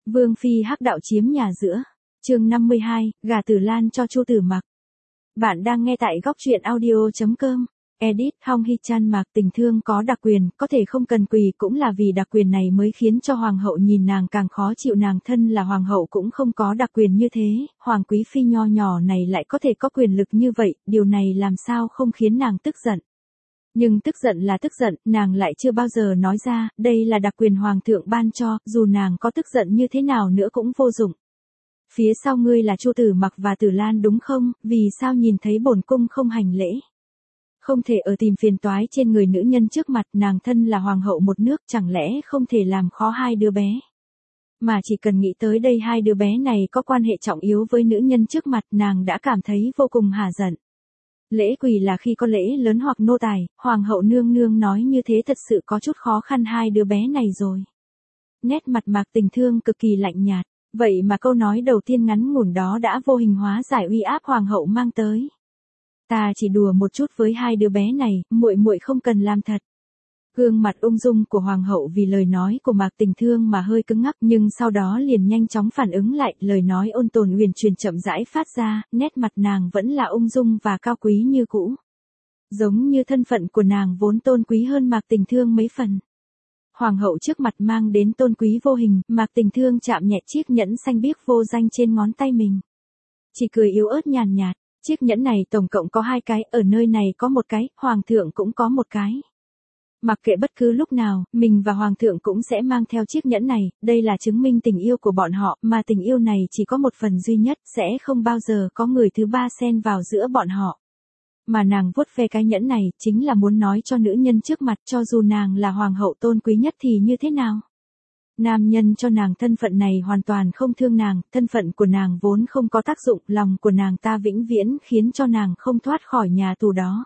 Vương phi hắc đạo chiếm nhà giữa. Chương 52, gả Tử Lan cho Chu Tử Mặc. Bạn đang nghe tại góc truyện audio.com. Edit: Hong Hee-chan. Mạc Tình Thương có đặc quyền, có thể không cần quỳ, cũng là vì đặc quyền này mới khiến cho hoàng hậu nhìn nàng càng khó chịu. Nàng thân là hoàng hậu cũng không có đặc quyền như thế, hoàng quý phi nho nhỏ này lại có thể có quyền lực như vậy, điều này làm sao không khiến nàng tức giận. Nhưng tức giận là tức giận, nàng lại chưa bao giờ nói ra, đây là đặc quyền hoàng thượng ban cho, dù nàng có tức giận như thế nào nữa cũng vô dụng. Phía sau ngươi là Chu Tử Mặc và Tử Lan đúng không, vì sao nhìn thấy bổn cung không hành lễ? Không thể ở tìm phiền toái trên người nữ nhân trước mặt, nàng thân là hoàng hậu một nước, chẳng lẽ không thể làm khó hai đứa bé? Mà chỉ cần nghĩ tới đây, hai đứa bé này có quan hệ trọng yếu với nữ nhân trước mặt, nàng đã cảm thấy vô cùng hả giận. Lễ quỳ là khi có lễ lớn hoặc nô tài, hoàng hậu nương nương nói như thế thật sự có chút khó khăn hai đứa bé này rồi. Nét mặt Mạc Tình Thương cực kỳ lạnh nhạt, vậy mà câu nói đầu tiên ngắn ngủn đó đã vô hình hóa giải uy áp hoàng hậu mang tới. Ta chỉ đùa một chút với hai đứa bé này, muội muội không cần làm thật. Gương mặt ung dung của hoàng hậu vì lời nói của Mạc Tình Thương mà hơi cứng ngắc, nhưng sau đó liền nhanh chóng phản ứng lại, lời nói ôn tồn uyển chuyển chậm rãi phát ra, nét mặt nàng vẫn là ung dung và cao quý như cũ. Giống như thân phận của nàng vốn tôn quý hơn Mạc Tình Thương mấy phần. Hoàng hậu trước mặt mang đến tôn quý vô hình, Mạc Tình Thương chạm nhẹ chiếc nhẫn xanh biếc vô danh trên ngón tay mình. Chỉ cười yếu ớt nhàn nhạt, chiếc nhẫn này tổng cộng có 2 cái, ở nơi này có 1 cái, hoàng thượng cũng có 1 cái. Mặc kệ bất cứ lúc nào, mình và hoàng thượng cũng sẽ mang theo chiếc nhẫn này, đây là chứng minh tình yêu của bọn họ, mà tình yêu này chỉ có một phần duy nhất, sẽ không bao giờ có người thứ ba xen vào giữa bọn họ. Mà nàng vuốt ve cái nhẫn này, chính là muốn nói cho nữ nhân trước mặt, cho dù nàng là hoàng hậu tôn quý nhất thì như thế nào. Nam nhân cho nàng thân phận này hoàn toàn không thương nàng, thân phận của nàng vốn không có tác dụng, lòng của nàng ta vĩnh viễn khiến cho nàng không thoát khỏi nhà tù đó.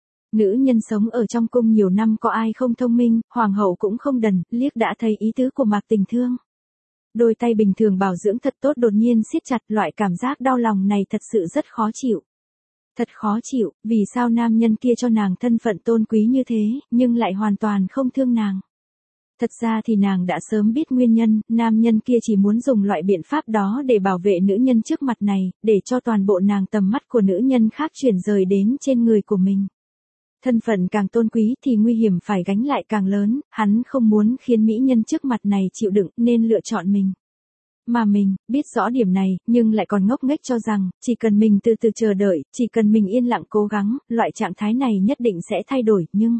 Nữ nhân sống ở trong cung nhiều năm có ai không thông minh, hoàng hậu cũng không đần, liếc đã thấy ý tứ của Mạc Tình Thương. Đôi tay bình thường bảo dưỡng thật tốt đột nhiên siết chặt, loại cảm giác đau lòng này thật sự rất khó chịu. Thật khó chịu, vì sao nam nhân kia cho nàng thân phận tôn quý như thế, nhưng lại hoàn toàn không thương nàng. Thật ra thì nàng đã sớm biết nguyên nhân, nam nhân kia chỉ muốn dùng loại biện pháp đó để bảo vệ nữ nhân trước mặt này, để cho toàn bộ nàng tầm mắt của nữ nhân khác chuyển rời đến trên người của mình. Thân phận càng tôn quý thì nguy hiểm phải gánh lại càng lớn, hắn không muốn khiến mỹ nhân trước mặt này chịu đựng nên lựa chọn mình. Mà mình, biết rõ điểm này, nhưng lại còn ngốc nghếch cho rằng, chỉ cần mình từ từ chờ đợi, chỉ cần mình yên lặng cố gắng, loại trạng thái này nhất định sẽ thay đổi, nhưng...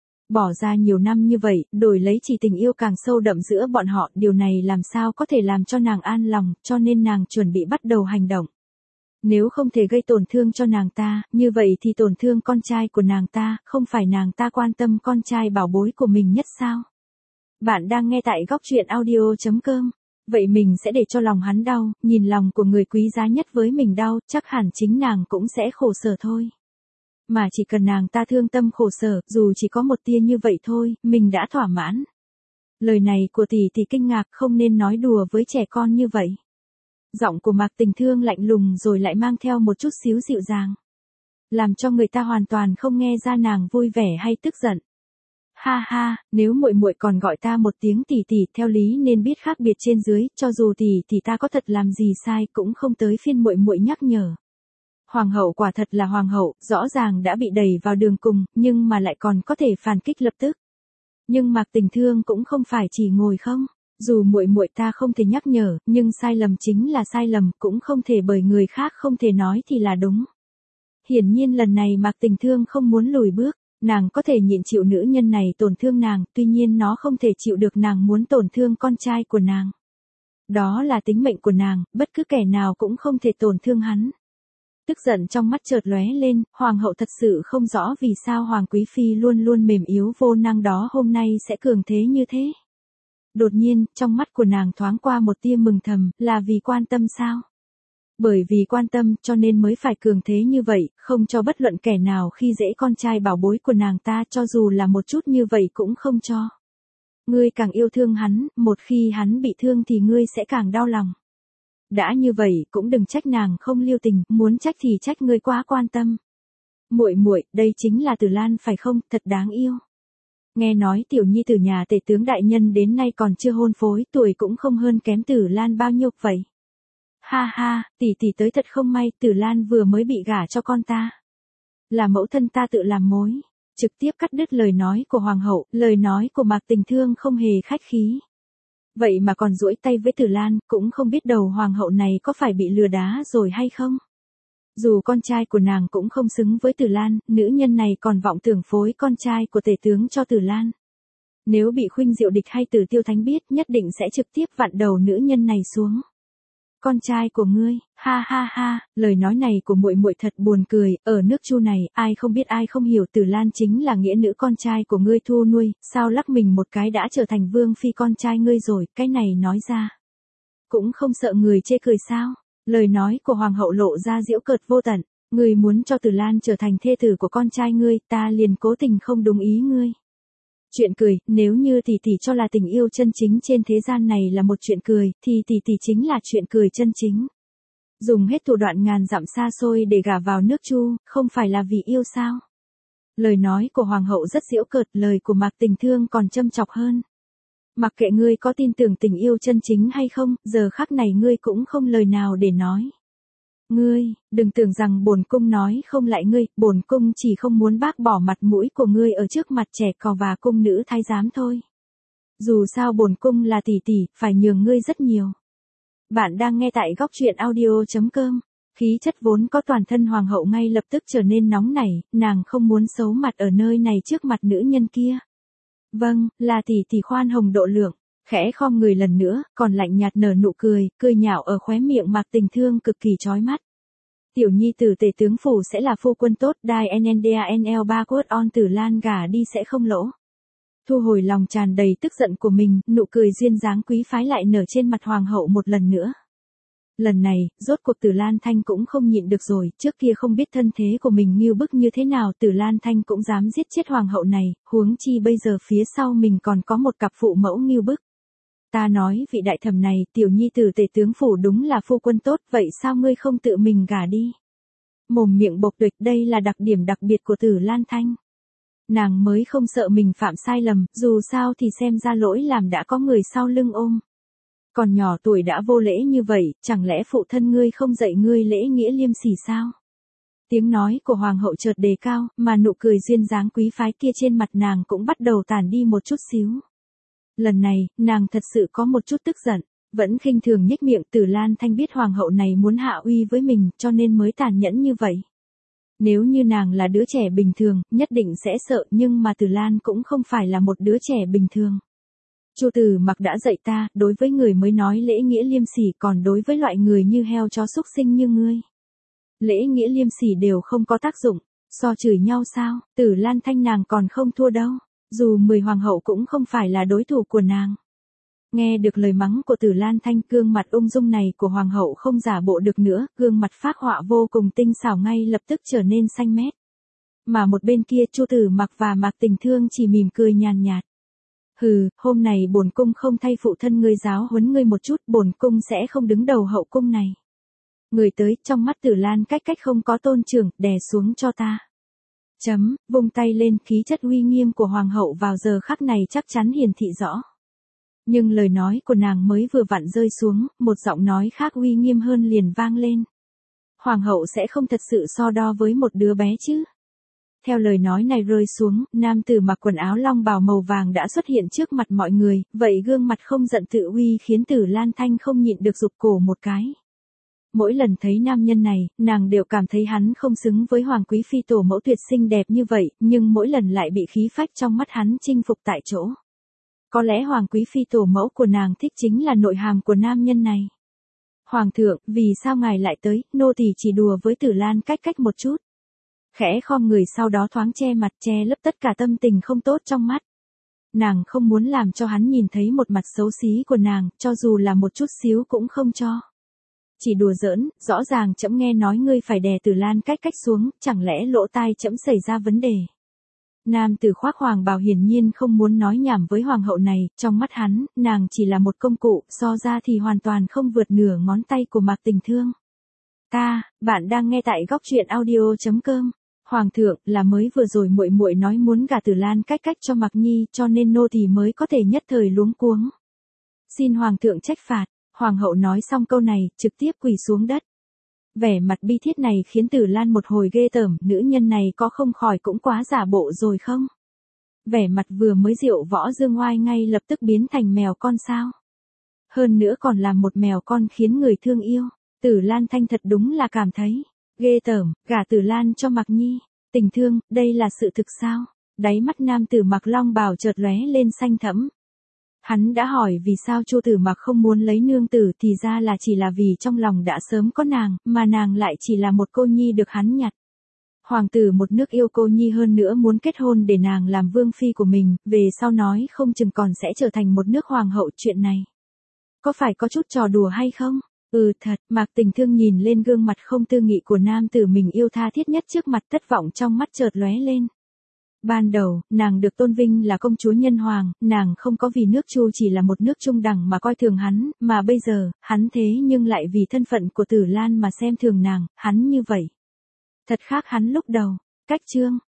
Bỏ ra nhiều năm như vậy, đổi lấy chỉ tình yêu càng sâu đậm giữa bọn họ, điều này làm sao có thể làm cho nàng an lòng, cho nên nàng chuẩn bị bắt đầu hành động. Nếu không thể gây tổn thương cho nàng ta, như vậy thì tổn thương con trai của nàng ta, không phải nàng ta quan tâm con trai bảo bối của mình nhất sao? Bạn đang nghe tại góc truyện audio.com. Vậy mình sẽ để cho lòng hắn đau, nhìn lòng của người quý giá nhất với mình đau, chắc hẳn chính nàng cũng sẽ khổ sở thôi. Mà chỉ cần nàng ta thương tâm khổ sở, dù chỉ có một tia như vậy thôi, mình đã thỏa mãn. Lời này của tỷ tỷ kinh ngạc, không nên nói đùa với trẻ con như vậy. Giọng của Mạc Tình Thương lạnh lùng rồi lại mang theo một chút xíu dịu dàng. Làm cho người ta hoàn toàn không nghe ra nàng vui vẻ hay tức giận. Ha ha, nếu muội muội còn gọi ta một tiếng tỷ tỷ, theo lý nên biết khác biệt trên dưới, cho dù tỷ tỷ ta có thật làm gì sai cũng không tới phiên muội muội nhắc nhở. Hoàng hậu quả thật là hoàng hậu, rõ ràng đã bị đẩy vào đường cùng, nhưng mà lại còn có thể phản kích lập tức. Nhưng Mạc Tình Thương cũng không phải chỉ ngồi không, dù muội muội ta không thể nhắc nhở, nhưng sai lầm chính là sai lầm, cũng không thể bởi người khác không thể nói thì là đúng. Hiển nhiên lần này Mạc Tình Thương không muốn lùi bước, nàng có thể nhịn chịu nữ nhân này tổn thương nàng, tuy nhiên nó không thể chịu được nàng muốn tổn thương con trai của nàng. Đó là tính mệnh của nàng, bất cứ kẻ nào cũng không thể tổn thương hắn. Tức giận trong mắt chợt lóe lên, hoàng hậu thật sự không rõ vì sao hoàng quý phi luôn luôn mềm yếu vô năng đó hôm nay sẽ cường thế như thế. Đột nhiên, trong mắt của nàng thoáng qua một tia mừng thầm, là vì quan tâm sao? Bởi vì quan tâm, cho nên mới phải cường thế như vậy, không cho bất luận kẻ nào khi dễ con trai bảo bối của nàng ta, cho dù là một chút như vậy cũng không cho. Ngươi càng yêu thương hắn, một khi hắn bị thương thì ngươi sẽ càng đau lòng. Đã như vậy, cũng đừng trách nàng không lưu tình, muốn trách thì trách ngươi quá quan tâm. Muội muội, đây chính là Tử Lan phải không, thật đáng yêu. Nghe nói tiểu nhi tử nhà tể tướng đại nhân đến nay còn chưa hôn phối, tuổi cũng không hơn kém Tử Lan bao nhiêu vậy. Ha ha, tỷ tỷ tới thật không may, Tử Lan vừa mới bị gả cho con ta. Là mẫu thân ta tự làm mối. Trực tiếp cắt đứt lời nói của hoàng hậu, lời nói của Mạc Tình Thương không hề khách khí. Vậy mà còn duỗi tay với Tử Lan, cũng không biết đầu hoàng hậu này có phải bị lừa đá rồi hay không. Dù con trai của nàng cũng không xứng với Tử Lan, nữ nhân này còn vọng tưởng phối con trai của tể tướng cho Tử Lan. Nếu bị Khuynh Diệu Địch hay Tử Tiêu Thánh biết, nhất định sẽ trực tiếp vặn đầu nữ nhân này xuống. Con trai của ngươi, ha ha ha, lời nói này của muội muội thật buồn cười, ở nước Chu này, ai không biết ai không hiểu Tử Lan chính là nghĩa nữ con trai của ngươi thu nuôi, sao lắc mình một cái đã trở thành vương phi con trai ngươi rồi, cái này nói ra. Cũng không sợ người chê cười sao? Lời nói của hoàng hậu lộ ra giễu cợt vô tận, ngươi muốn cho Tử Lan trở thành thê tử của con trai ngươi, ta liền cố tình không đúng ý ngươi. Chuyện cười, nếu như tỷ tỷ cho là tình yêu chân chính trên thế gian này là một chuyện cười, thì tỷ tỷ chính là chuyện cười chân chính. Dùng hết thủ đoạn ngàn dặm xa xôi để gả vào nước Chu, không phải là vì yêu sao? Lời nói của hoàng hậu rất giễu cợt, lời của Mạc Tình Thương còn châm chọc hơn. Mặc kệ ngươi có tin tưởng tình yêu chân chính hay không, giờ khắc này ngươi cũng không lời nào để nói. Ngươi, đừng tưởng rằng bổn cung nói không lại ngươi, bổn cung chỉ không muốn bác bỏ mặt mũi của ngươi ở trước mặt trẻ cò và cung nữ thái giám thôi. Dù sao bổn cung là tỷ tỷ, phải nhường ngươi rất nhiều. Bạn đang nghe tại góc truyện audio.com. Khí chất vốn có toàn thân hoàng hậu ngay lập tức trở nên nóng nảy, nàng không muốn xấu mặt ở nơi này trước mặt nữ nhân kia. Vâng, là tỷ tỷ khoan hồng độ lượng. Khẽ khom người lần nữa, còn lạnh nhạt nở nụ cười, cười nhạo ở khóe miệng Mạc Tình Thương cực kỳ chói mắt. Tiểu nhi tử tể tướng phủ sẽ là phu quân tốt, đai NNDANL 3 quất on Tử Lan gả đi sẽ không lỗ. Thu hồi lòng tràn đầy tức giận của mình, nụ cười duyên dáng quý phái lại nở trên mặt hoàng hậu một lần nữa. Lần này, rốt cuộc Tử Lan Thanh cũng không nhịn được rồi, trước kia không biết thân thế của mình ngưu bức như thế nào, Tử Lan Thanh cũng dám giết chết hoàng hậu này, huống chi bây giờ phía sau mình còn có một cặp phụ mẫu ngưu bức. Ta nói vị đại thẩm này, tiểu nhi tử tể tướng phủ đúng là phu quân tốt, vậy sao ngươi không tự mình gả đi? Mồm miệng bộc tuyệt, đây là đặc điểm đặc biệt của Tử Lan Thanh. Nàng mới không sợ mình phạm sai lầm, dù sao thì xem ra lỗi làm đã có người sau lưng ôm. Còn nhỏ tuổi đã vô lễ như vậy, chẳng lẽ phụ thân ngươi không dạy ngươi lễ nghĩa liêm sỉ sao? Tiếng nói của hoàng hậu chợt đề cao, mà nụ cười duyên dáng quý phái kia trên mặt nàng cũng bắt đầu tàn đi một chút xíu. Lần này, nàng thật sự có một chút tức giận, vẫn khinh thường nhếch miệng. Tử Lan Thanh biết hoàng hậu này muốn hạ uy với mình, cho nên mới tàn nhẫn như vậy. Nếu như nàng là đứa trẻ bình thường, nhất định sẽ sợ, nhưng mà Tử Lan cũng không phải là một đứa trẻ bình thường. Chu Tử Mặc đã dạy ta, đối với người mới nói lễ nghĩa liêm sỉ, còn đối với loại người như heo chó súc sinh như ngươi, lễ nghĩa liêm sỉ đều không có tác dụng. So chửi nhau sao? Tử Lan Thanh nàng còn không thua đâu. Dù 10 hoàng hậu cũng không phải là đối thủ của nàng. Nghe được lời mắng của Tử Lan Thanh, gương mặt ung dung này của hoàng hậu không giả bộ được nữa, gương mặt phác họa vô cùng tinh xảo ngay lập tức trở nên xanh mét. Mà một bên kia Chu Tử Mặc và Mạc Tình Thương chỉ mỉm cười nhàn nhạt. Hừ, hôm này bổn cung không thay phụ thân ngươi giáo huấn ngươi một chút, bổn cung sẽ không đứng đầu hậu cung này. Người tới, trong mắt Tử Lan cách không có tôn trưởng, đè xuống cho ta. Vung tay lên, khí chất uy nghiêm của hoàng hậu vào giờ khắc này chắc chắn hiển thị rõ. Nhưng lời nói của nàng mới vừa vặn rơi xuống, một giọng nói khác uy nghiêm hơn liền vang lên. Hoàng hậu sẽ không thật sự so đo với một đứa bé chứ? Theo lời nói này rơi xuống, nam tử mặc quần áo long bào màu vàng đã xuất hiện trước mặt mọi người, vậy gương mặt không giận tự uy khiến Tử Lan Thanh không nhịn được rụt cổ một cái. Mỗi lần thấy nam nhân này, nàng đều cảm thấy hắn không xứng với hoàng quý phi tổ mẫu tuyệt xinh đẹp như vậy, nhưng mỗi lần lại bị khí phách trong mắt hắn chinh phục tại chỗ. Có lẽ hoàng quý phi tổ mẫu của nàng thích chính là nội hàm của nam nhân này. Hoàng thượng, vì sao ngài lại tới, nô tỳ chỉ đùa với Tử Lan cách một chút. Khẽ khom người sau đó thoáng che mặt, che lấp tất cả tâm tình không tốt trong mắt. Nàng không muốn làm cho hắn nhìn thấy một mặt xấu xí của nàng, cho dù là một chút xíu cũng không cho. Chỉ đùa giỡn, rõ ràng trẫm nghe nói ngươi phải đè Tử Lan cách xuống, chẳng lẽ lỗ tai trẫm xảy ra vấn đề. Nam tử khoác hoàng bào hiển nhiên không muốn nói nhảm với hoàng hậu này, trong mắt hắn, nàng chỉ là một công cụ, so ra thì hoàn toàn không vượt nửa ngón tay của Mạc Tình Thương. Bạn đang nghe tại góc truyện audio.com. Hoàng thượng, là mới vừa rồi muội muội nói muốn gả Tử Lan cách cách cho Mạc Nhi, cho nên nô tỳ mới có thể nhất thời luống cuống. Xin hoàng thượng trách phạt. Hoàng hậu nói xong câu này, trực tiếp quỳ xuống đất. Vẻ mặt bi thiết này khiến Tử Lan một hồi ghê tởm, nữ nhân này có không khỏi cũng quá giả bộ rồi không? Vẻ mặt vừa mới diệu võ dương oai ngay lập tức biến thành mèo con sao? Hơn nữa còn là một mèo con khiến người thương yêu. Tử Lan Thanh thật đúng là cảm thấy ghê tởm, gả Tử Lan cho Mạc Nhi. Tình thương, đây là sự thực sao? Đáy mắt nam tử mặc long bào chợt lóe lên xanh thẫm. Hắn đã hỏi vì sao Chu Tử Mặc không muốn lấy nương tử, thì ra là chỉ là vì trong lòng đã sớm có nàng, mà nàng lại chỉ là một cô nhi được hắn nhặt. Hoàng tử một nước yêu cô nhi hơn nữa muốn kết hôn để nàng làm vương phi của mình, về sau nói không chừng còn sẽ trở thành một nước hoàng hậu, chuyện này có phải có chút trò đùa hay không? Thật. Mạc Tình Thương nhìn lên gương mặt không tư nghị của nam tử mình yêu tha thiết nhất trước mặt, thất vọng trong mắt chợt lóe lên. Ban đầu, nàng được tôn vinh là công chúa nhân hoàng, nàng không có vì nước Chu chỉ là một nước trung đẳng mà coi thường hắn, mà bây giờ, hắn thế nhưng lại vì thân phận của Tử Lan mà xem thường nàng, hắn như vậy. Thật khác hắn lúc đầu. Cách chương